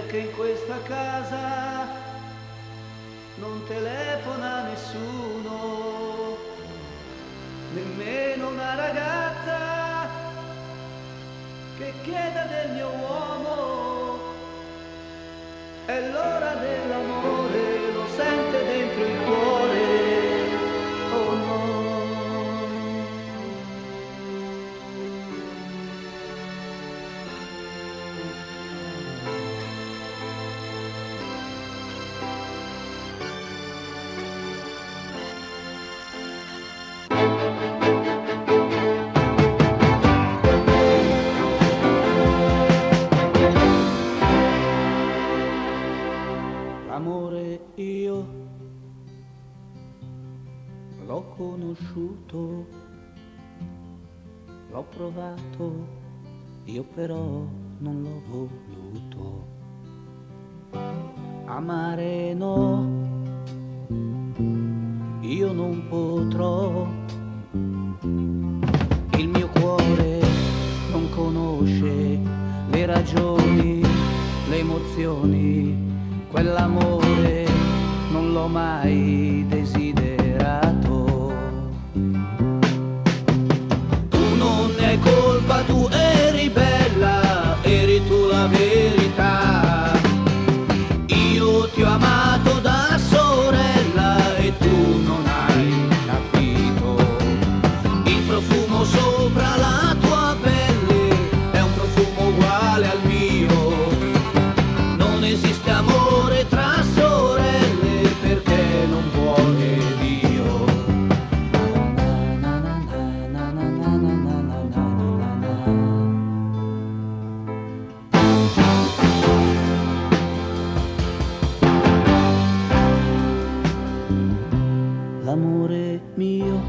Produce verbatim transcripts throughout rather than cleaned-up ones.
perché in questa casa non telefona nessuno, nemmeno una ragazza che chieda del mio uomo. È l'ora dell'amore, lo sente dentro il cuore, oh no. Amore, io l'ho conosciuto, l'ho provato, io però non l'ho voluto. Amare no, io non potrò, il mio cuore non conosce le ragioni, le emozioni. Quell'amore non l'ho mai desiderato. Tu non ne hai colpa, tu eri bella, eri tu la verità. Io ti ho amato da sorella e tu non hai capito. Il profumo sopra la tua pelle è un profumo uguale al mio. Non esiste amore tra sorelle perché non vuole Dio. L'amore mio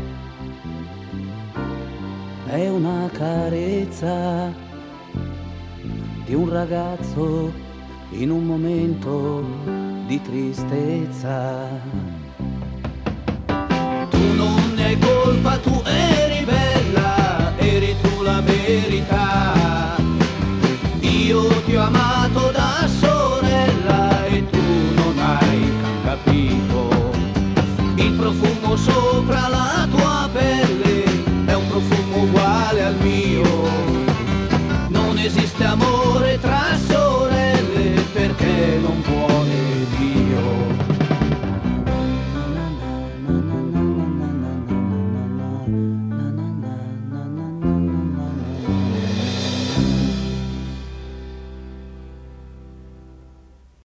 è una carezza di un ragazzo in un momento di tristezza. Tu non ne hai colpa, tu eri bella, eri tu la verità. Io ti ho amato da sorella e tu non hai capito.